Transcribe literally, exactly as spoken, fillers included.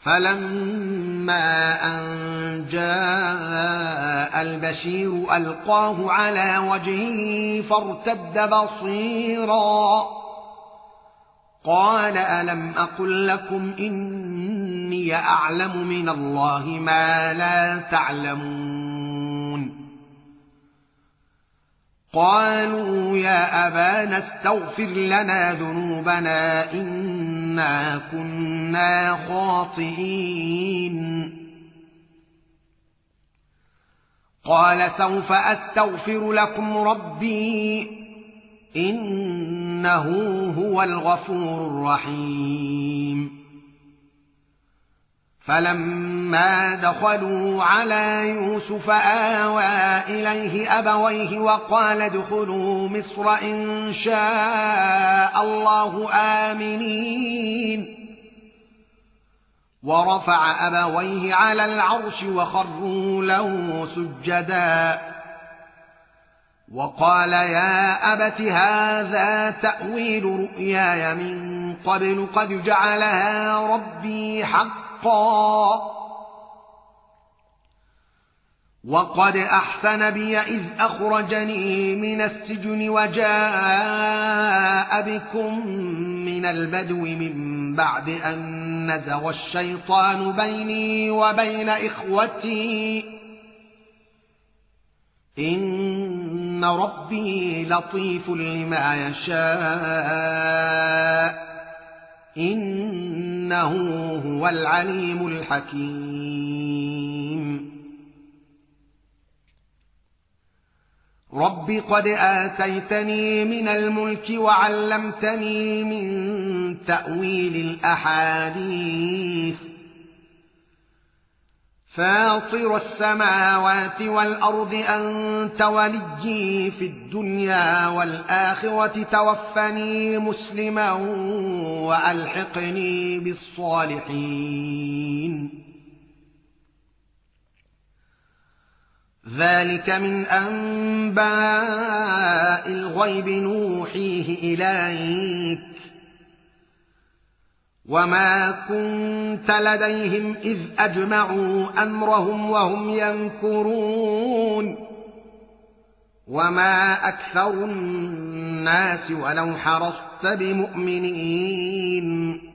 فلما أن جاء البشير ألقاه على وجهه فارتد بصيرا قال ألم أقل لكم إني أعلم من الله ما لا تعلمون قالوا يا أبانا استغفر لنا ذنوبنا إنا كنا خاطئين قال سوف أستغفر لكم ربي إنه هو الغفور الرحيم فلما دخلوا على يوسف آوى إليه أبويه وقال ادخلوا مصر إن شاء الله آمنين ورفع أبويه على العرش وخروا له سجدا وقال يا أبت هذا تأويل رؤياي من قبل قد جعلها ربي حقا وقد أحسن بي إذ أخرجني من السجن وجاء بكم من البدو من بعد أن نزغ الشيطان بيني وبين إخوتي إن ربي لطيف لما يشاء إنه هو العليم الحكيم رب قد آتيتني من الملك وعلمتني من تأويل الأحاديث فاطر السماوات والأرض أنت وليي في الدنيا والآخرة توفني مسلما وألحقني بالصالحين ذلك من أنباء الغيب نوحيه إليك وما كنت لديهم إذ أجمعوا أمرهم وهم يمكرون وما أكثر الناس ولو حرصت بمؤمنين